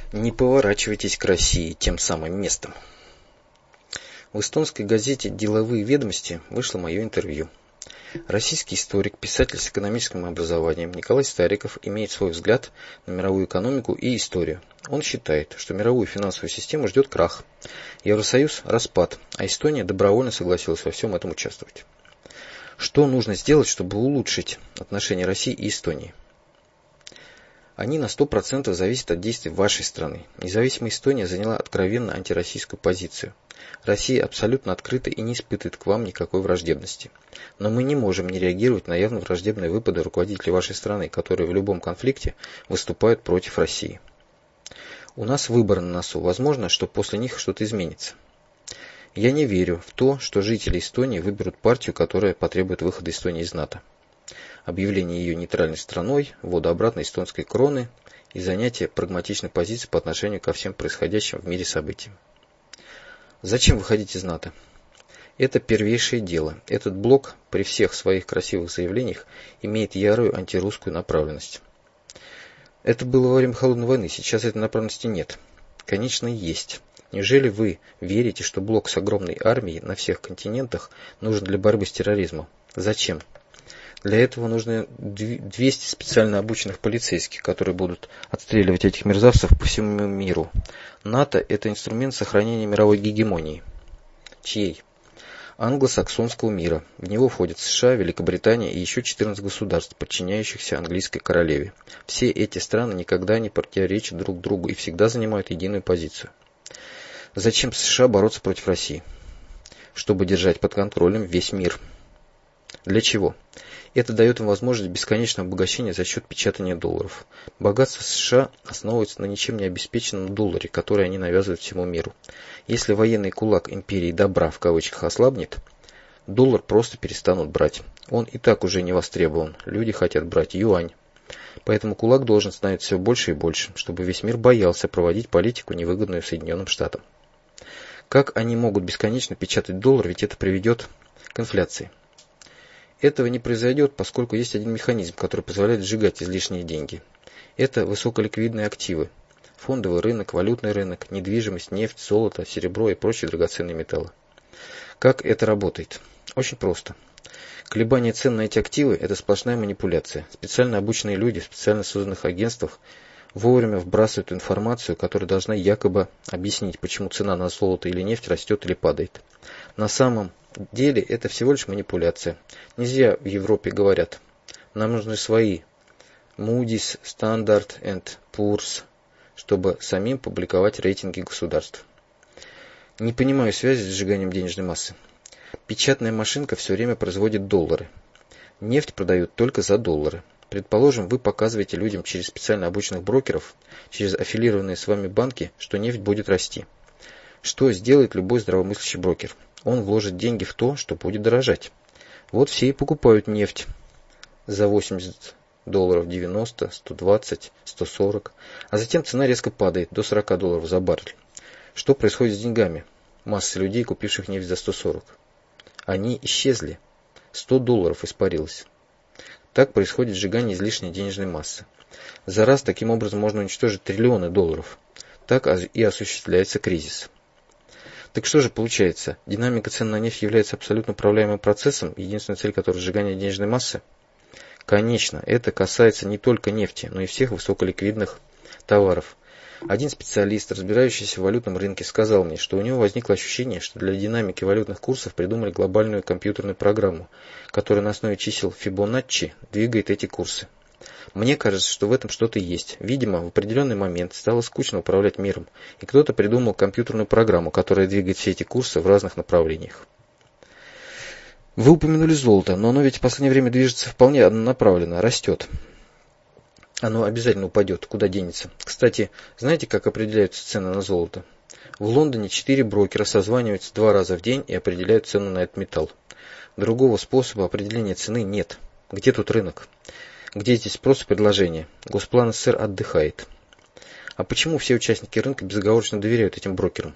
Не поворачивайтесь к России тем самым местом. В эстонской газете «Деловые ведомости» вышло мое интервью. Российский историк, писатель с экономическим образованием Николай Стариков имеет свой взгляд на мировую экономику и историю. Он считает, что мировую финансовую систему ждет крах, Евросоюз – распад, а Эстония добровольно согласилась во всем этом участвовать. Что нужно сделать, чтобы улучшить отношения России и Эстонии? Они на 100% зависят от действий вашей страны. Независимая Эстония заняла откровенно антироссийскую позицию. Россия абсолютно открыта и не испытывает к вам никакой враждебности. Но мы не можем не реагировать на явно враждебные выпады руководителей вашей страны, которые в любом конфликте выступают против России. У нас выборы на носу. Возможно, что после них что-то изменится. Я не верю в то, что жители Эстонии выберут партию, которая потребует выхода Эстонии из НАТО, объявление ее нейтральной страной, ввода обратно эстонской кроны и занятие прагматичной позиции по отношению ко всем происходящим в мире событиям. Зачем выходить из НАТО? Это первейшее дело. Этот блок при всех своих красивых заявлениях имеет ярую антирусскую направленность. Это было во время Холодной войны, сейчас этой направленности нет. Конечно, есть. Неужели вы верите, что блок с огромной армией на всех континентах нужен для борьбы с терроризмом? Зачем? Для этого нужны 200 специально обученных полицейских, которые будут отстреливать этих мерзавцев по всему миру. НАТО – это инструмент сохранения мировой гегемонии. Чьей? Англосаксонского мира. В него входят США, Великобритания и еще 14 государств, подчиняющихся английской королеве. Все эти страны никогда не противоречат друг другу и всегда занимают единую позицию. Зачем США бороться против России? Чтобы держать под контролем весь мир. Для чего? Это дает им возможность бесконечного обогащения за счет печатания долларов. Богатство США основывается на ничем не обеспеченном долларе, который они навязывают всему миру. Если военный кулак империи добра в кавычках ослабнет, доллар просто перестанут брать. Он и так уже не востребован. Люди хотят брать юань. Поэтому кулак должен становиться все больше и больше, чтобы весь мир боялся проводить политику, невыгодную Соединенным Штатам. Как они могут бесконечно печатать доллар, ведь это приведет к инфляции? Этого не произойдет, поскольку есть один механизм, который позволяет сжигать излишние деньги. Это высоколиквидные активы. Фондовый рынок, валютный рынок, недвижимость, нефть, золото, серебро и прочие драгоценные металлы. Как это работает? Очень просто. Колебания цен на эти активы – это сплошная манипуляция. Специально обученные люди в специально созданных агентствах вовремя вбрасывают информацию, которая должна якобы объяснить, почему цена на золото или нефть растет или падает. На самом деле это всего лишь манипуляция. Не зря в Европе говорят, нам нужны свои Moody's, Standard & Poor's, чтобы самим публиковать рейтинги государств. Не понимаю связи с сжиганием денежной массы. Печатная машинка все время производит доллары. Нефть продают только за доллары. Предположим, вы показываете людям через специально обученных брокеров, через аффилированные с вами банки, что нефть будет расти. Что сделает любой здравомыслящий брокер? Он вложит деньги в то, что будет дорожать. Вот все и покупают нефть за $80, 90, 120, 140, а затем цена резко падает до $40 за баррель. Что происходит с деньгами массы людей, купивших нефть за 140? Они исчезли. $100 испарилось. Так происходит сжигание излишней денежной массы. За раз таким образом можно уничтожить триллионы долларов. Так и осуществляется кризис. Так что же получается? Динамика цен на нефть является абсолютно управляемым процессом, единственная цель которого сжигание денежной массы? Конечно, это касается не только нефти, но и всех высоколиквидных товаров. Один специалист, разбирающийся в валютном рынке, сказал мне, что у него возникло ощущение, что для динамики валютных курсов придумали глобальную компьютерную программу, которая на основе чисел Фибоначчи двигает эти курсы. Мне кажется, что в этом что-то есть. Видимо, в определенный момент стало скучно управлять миром, и кто-то придумал компьютерную программу, которая двигает все эти курсы в разных направлениях. Вы упомянули золото, но оно ведь в последнее время движется вполне однонаправленно, растет. Оно обязательно упадет, куда денется. Кстати, знаете, как определяются цены на золото? В Лондоне 4 брокера созваниваются 2 раза в день и определяют цену на этот металл. Другого способа определения цены нет. Где тут рынок? Где здесь спрос и предложение? Госплан СССР отдыхает. А почему все участники рынка безоговорочно доверяют этим брокерам?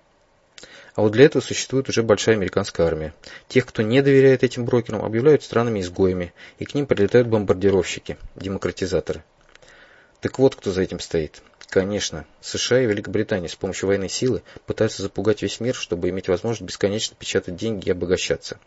А вот для этого существует уже большая американская армия. Тех, кто не доверяет этим брокерам, объявляют странами-изгоями, и к ним прилетают бомбардировщики, демократизаторы. Так вот, кто за этим стоит. Конечно, США и Великобритания с помощью военной силы пытаются запугать весь мир, чтобы иметь возможность бесконечно печатать деньги и обогащаться.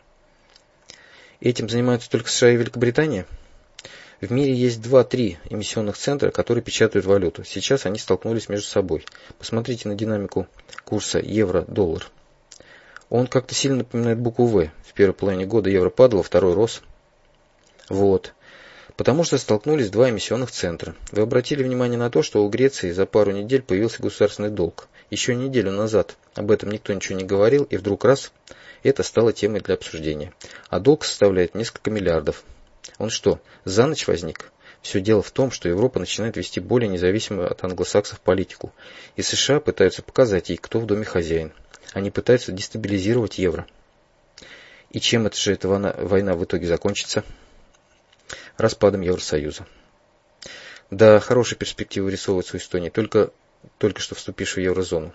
Этим занимаются только США и Великобритания? В мире есть 2-3 эмиссионных центра, которые печатают валюту. Сейчас они столкнулись между собой. Посмотрите на динамику курса евро-доллар. Он как-то сильно напоминает букву «В». В первой половине года евро падало, второй рос. Вот. Потому что столкнулись два эмиссионных центра. Вы обратили внимание на то, что у Греции за пару недель появился государственный долг. Еще неделю назад об этом никто ничего не говорил, и вдруг раз, это стало темой для обсуждения. А долг составляет несколько миллиардов. Он что, за ночь возник? Все дело в том, что Европа начинает вести более независимую от англосаксов политику, и США пытаются показать ей, кто в доме хозяин. Они пытаются дестабилизировать евро. И чем эта война в итоге закончится? Распадом Евросоюза. Да, хорошие перспективы вырисовываются у Эстонии, только что вступившей в еврозону.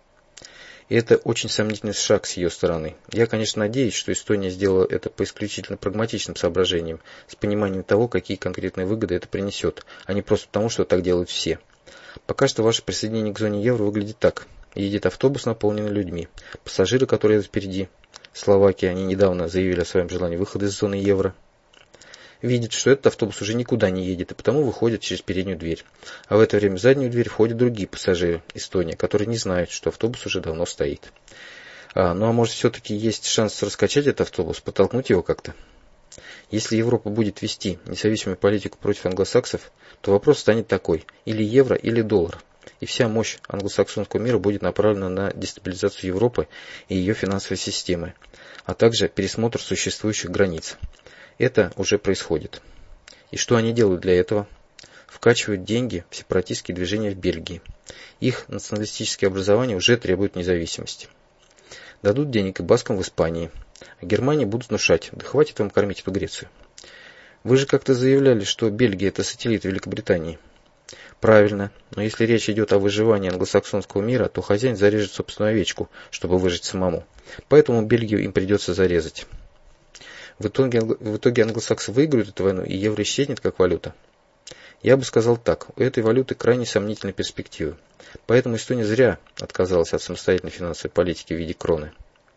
И это очень сомнительный шаг с ее стороны. Я, конечно, надеюсь, что Эстония сделала это по исключительно прагматичным соображениям, с пониманием того, какие конкретные выгоды это принесет, а не просто потому, что так делают все. Пока что ваше присоединение к зоне евро выглядит так. Едет автобус, наполненный людьми. Пассажиры, которые едут впереди, Словакия, они недавно заявили о своем желании выхода из зоны евро. Видят, что этот автобус уже никуда не едет, и потому выходят через переднюю дверь. А в это время в заднюю дверь входят другие пассажиры Эстонии, которые не знают, что автобус уже давно стоит. А может все-таки есть шанс раскачать этот автобус, подтолкнуть его как-то? Если Европа будет вести независимую политику против англосаксов, то вопрос станет такой: или евро, или доллар. И вся мощь англосаксонского мира будет направлена на дестабилизацию Европы и ее финансовой системы, а также пересмотр существующих границ. Это уже происходит. И что они делают для этого? Вкачивают деньги в сепаратистские движения в Бельгии. Их националистические образования уже требуют независимости. Дадут денег и баскам в Испании. А Германии будут внушать: да хватит вам кормить эту Грецию. Вы же как-то заявляли, что Бельгия это сателлит Великобритании. Правильно, но если речь идет о выживании англосаксонского мира, то хозяин зарежет собственную овечку, чтобы выжить самому. Поэтому Бельгию им придется зарезать. В итоге англосаксы выиграют эту войну, и евро исчезнет как валюта. Я бы сказал так: у этой валюты крайне сомнительные перспективы. Поэтому Эстония зря отказалась от самостоятельной финансовой политики в виде кроны.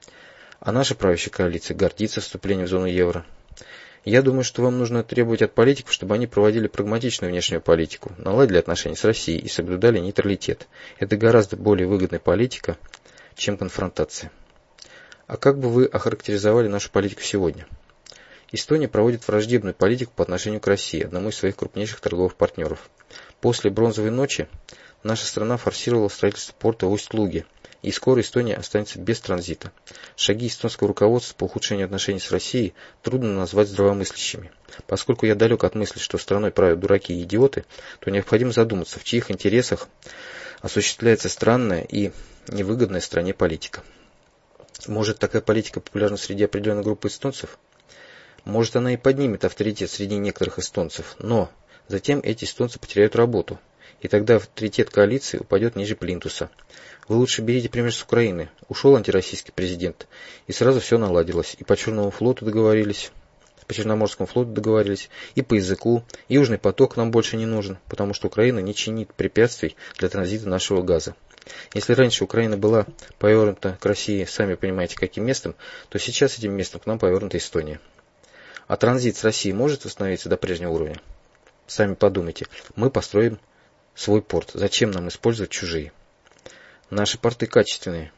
А наша правящая коалиция гордится вступлением в зону евро. Я думаю, что вам нужно требовать от политиков, чтобы они проводили прагматичную внешнюю политику, наладили отношения с Россией и соблюдали нейтралитет. Это гораздо более выгодная политика, чем конфронтация. А как бы вы охарактеризовали нашу политику сегодня? Эстония проводит враждебную политику по отношению к России, одному из своих крупнейших торговых партнеров. После Бронзовой ночи наша страна форсировала строительство порта в Усть-Луге, и скоро Эстония останется без транзита. Шаги эстонского руководства по ухудшению отношений с Россией трудно назвать здравомыслящими. Поскольку я далек от мысли, что страной правят дураки и идиоты, то необходимо задуматься, в чьих интересах осуществляется странная и невыгодная стране политика. Может, такая политика популярна среди определенной группы эстонцев? Может, она и поднимет авторитет среди некоторых эстонцев, но затем эти эстонцы потеряют работу, и тогда авторитет коалиции упадет ниже плинтуса. Вы лучше берите пример с Украины. Ушел антироссийский президент, и сразу все наладилось. И по Черному флоту договорились, по Черноморскому флоту договорились, и по языку, и Южный поток нам больше не нужен, потому что Украина не чинит препятствий для транзита нашего газа. Если раньше Украина была повернута к России, сами понимаете, каким местом, то сейчас этим местом к нам повернута Эстония. А транзит с Россией может восстановиться до прежнего уровня? Сами подумайте. Мы построим свой порт. Зачем нам использовать чужие? Наши порты качественные.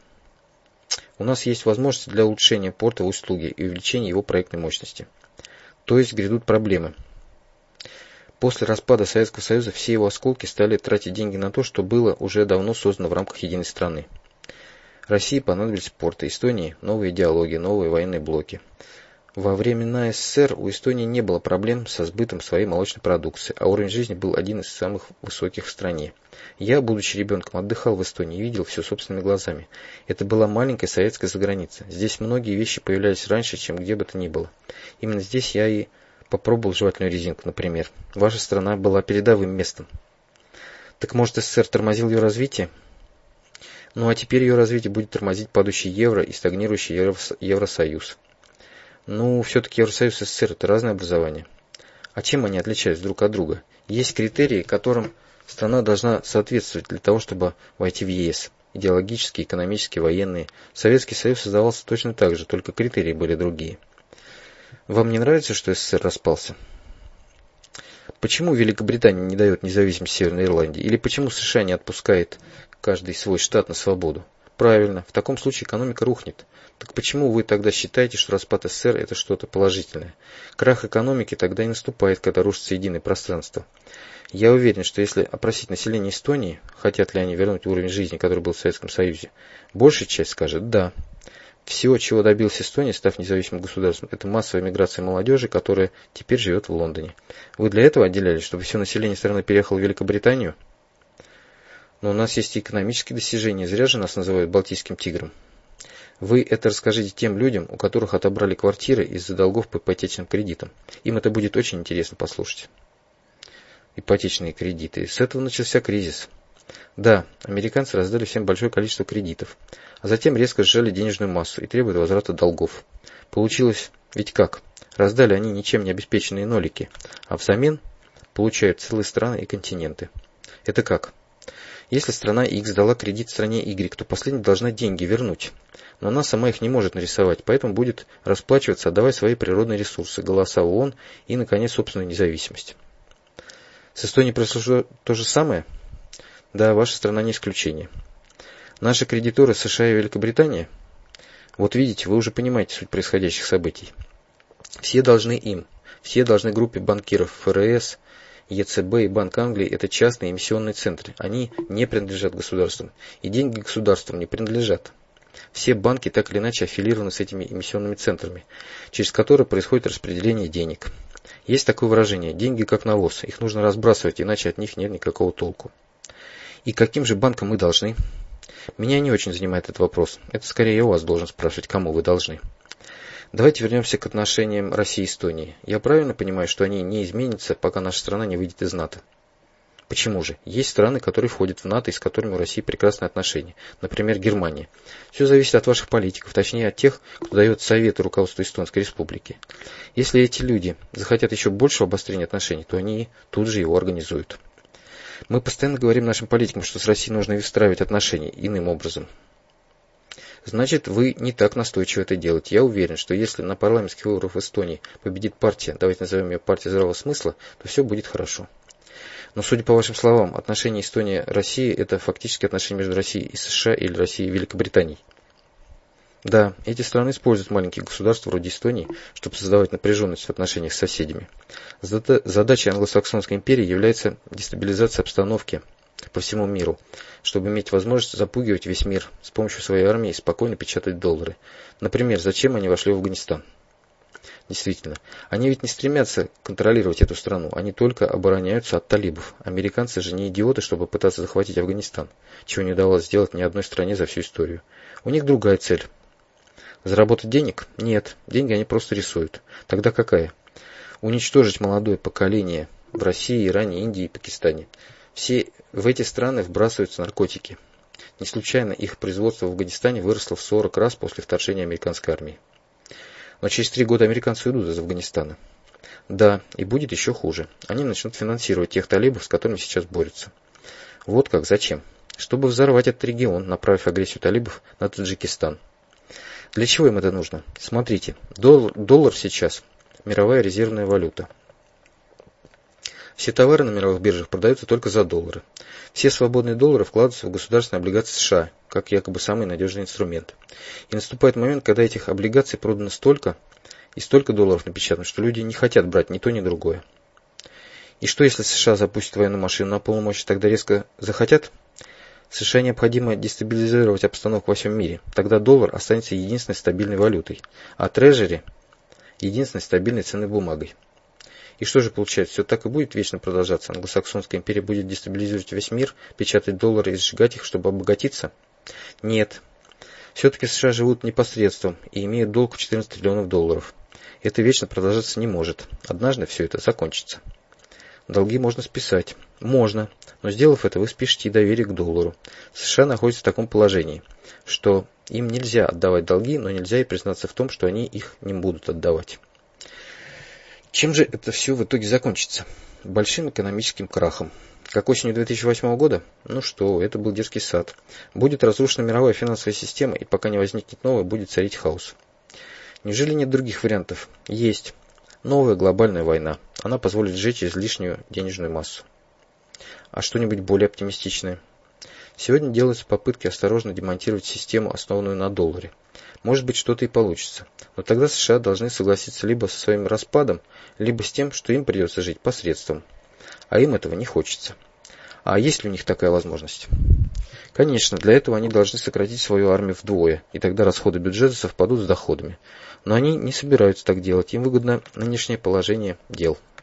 У нас есть возможности для улучшения порта в Усть-Луге и увеличения его проектной мощности. То есть грядут проблемы. После распада Советского Союза все его осколки стали тратить деньги на то, что было уже давно создано в рамках единой страны. России понадобились порты, Эстонии новые идеологии, новые военные блоки. Во времена СССР у Эстонии не было проблем со сбытом своей молочной продукции, а уровень жизни был один из самых высоких в стране. Я, будучи ребенком, отдыхал в Эстонии и видел все собственными глазами. Это была маленькая советская заграница. Здесь многие вещи появлялись раньше, чем где бы то ни было. Именно здесь я и попробовал жевательную резинку, например. Ваша страна была передовым местом. Так может, СССР тормозил ее развитие? Ну а теперь ее развитие будет тормозить падающий евро и стагнирующий Евросоюз. Ну, все-таки Евросоюз и СССР – это разные образования. А чем они отличаются друг от друга? Есть критерии, которым Страна должна соответствовать для того, чтобы войти в ЕС. Идеологически, экономически, военные. Советский Союз создавался точно так же, только критерии были другие. Вам не нравится, что СССР распался? Почему Великобритания не дает независимость Северной Ирландии? Или почему США не отпускает каждый свой штат на свободу? Правильно, в таком случае экономика рухнет. Так почему вы тогда считаете, что распад СССР это что-то положительное? Крах экономики тогда и наступает, когда рушится единое пространство. Я уверен, что если опросить население Эстонии, хотят ли они вернуть уровень жизни, который был в Советском Союзе, большая часть скажет «да». Все, чего добилась Эстония, став независимым государством, это массовая миграция молодежи, которая теперь живет в Лондоне. Вы для этого отделялись, чтобы все население страны переехало в Великобританию? Но у нас есть и экономические достижения, зря же нас называют Балтийским тигром. Вы это расскажите тем людям, у которых отобрали квартиры из-за долгов по ипотечным кредитам. Им это будет очень интересно послушать. Ипотечные кредиты. С этого начался кризис. Да, американцы раздали всем большое количество кредитов, а затем резко сжали денежную массу и требуют возврата долгов. Получилось ведь как? Раздали они ничем не обеспеченные нолики, а взамен получают целые страны и континенты. Это как? Если страна X дала кредит стране Y, то последняя должна деньги вернуть. Но она сама их не может нарисовать, поэтому будет расплачиваться, отдавая свои природные ресурсы, голоса в ООН и, наконец, собственную независимость. С Эстонией произошло то же самое? Да, ваша страна не исключение. Наши кредиторы США и Великобритания? Вот видите, вы уже понимаете суть происходящих событий. Все должны им, все должны группе банкиров ФРС, ЕЦБ и Банк Англии – это частные эмиссионные центры. Они не принадлежат государствам, и деньги государствам не принадлежат. Все банки так или иначе аффилированы с этими эмиссионными центрами, через которые происходит распределение денег. Есть такое выражение – деньги как навоз, их нужно разбрасывать, иначе от них нет никакого толку. И каким же банкам мы должны? Меня не очень занимает этот вопрос. Это скорее я у вас должен спрашивать, кому вы должны. Давайте вернемся к отношениям России и Эстонии. Я правильно понимаю, что они не изменятся, пока наша страна не выйдет из НАТО? Почему же? Есть страны, которые входят в НАТО и с которыми у России прекрасные отношения. Например, Германия. Все зависит от ваших политиков, точнее от тех, кто дает советы руководству Эстонской Республики. Если эти люди захотят еще большего обострения отношений, то они тут же его организуют. Мы постоянно говорим нашим политикам, что с Россией нужно выстраивать отношения иным образом. Значит, вы не так настойчиво это делаете. Я уверен, что если на парламентских выборах в Эстонии победит партия, давайте назовем ее партия здравого смысла, то все будет хорошо. Но, судя по вашим словам, отношения Эстония-Россия – это фактически отношения между Россией и США или Россией и Великобританией. Да, эти страны используют маленькие государства вроде Эстонии, чтобы создавать напряженность в отношениях с соседями. Задачей англосаксонской империи является дестабилизация обстановки по всему миру, чтобы иметь возможность запугивать весь мир с помощью своей армии и спокойно печатать доллары. Например, зачем они вошли в Афганистан? Действительно, они ведь не стремятся контролировать эту страну, они только обороняются от талибов. Американцы же не идиоты, чтобы пытаться захватить Афганистан, чего не удалось сделать ни одной стране за всю историю. У них другая цель. Заработать денег? Нет, деньги они просто рисуют. Тогда какая? Уничтожить молодое поколение в России, Иране, Индии и Пакистане. Все в эти страны вбрасываются наркотики. Не случайно их производство в Афганистане выросло в 40 раз после вторжения американской армии. Но через 3 года американцы уйдут из Афганистана. Да, и будет еще хуже. Они начнут финансировать тех талибов, с которыми сейчас борются. Вот как, зачем? Чтобы взорвать этот регион, направив агрессию талибов на Таджикистан. Для чего им это нужно? Смотрите, доллар сейчас мировая резервная валюта. Все товары на мировых биржах продаются только за доллары. Все свободные доллары вкладываются в государственные облигации США, как якобы самый надежный инструмент. И наступает момент, когда этих облигаций продано столько, и столько долларов напечатано, что люди не хотят брать ни то, ни другое. И что, если США запустит военную машину на полную мощь, тогда резко захотят? США необходимо дестабилизировать обстановку во всем мире. Тогда доллар останется единственной стабильной валютой, а трежери – единственной стабильной ценной бумагой. И что же получается, все так и будет вечно продолжаться? Англосаксонская империя будет дестабилизировать весь мир, печатать доллары и сжигать их, чтобы обогатиться? Нет. Все-таки США живут непосредством и имеют долг в 14 триллионов долларов. Это вечно продолжаться не может. Однажды все это закончится. Долги можно списать. Можно. Но сделав это, вы спишете и доверие к доллару. США находятся в таком положении, что им нельзя отдавать долги, но нельзя и признаться в том, что они их не будут отдавать. Чем же это все в итоге закончится? Большим экономическим крахом. Как осенью 2008 года? Ну что, это был детский сад. Будет разрушена мировая финансовая система, и пока не возникнет новая, будет царить хаос. Неужели нет других вариантов? Есть. Новая глобальная война. Она позволит сжечь излишнюю денежную массу. А что-нибудь более оптимистичное? Сегодня делаются попытки осторожно демонтировать систему, основанную на долларе. Может быть, что-то и получится. Но тогда США должны согласиться либо со своим распадом, либо с тем, что им придется жить посредством. А им этого не хочется. А есть ли у них такая возможность? Конечно, для этого они должны сократить свою армию вдвое, и тогда расходы бюджета совпадут с доходами. Но они не собираются так делать, им выгодно нынешнее положение дел.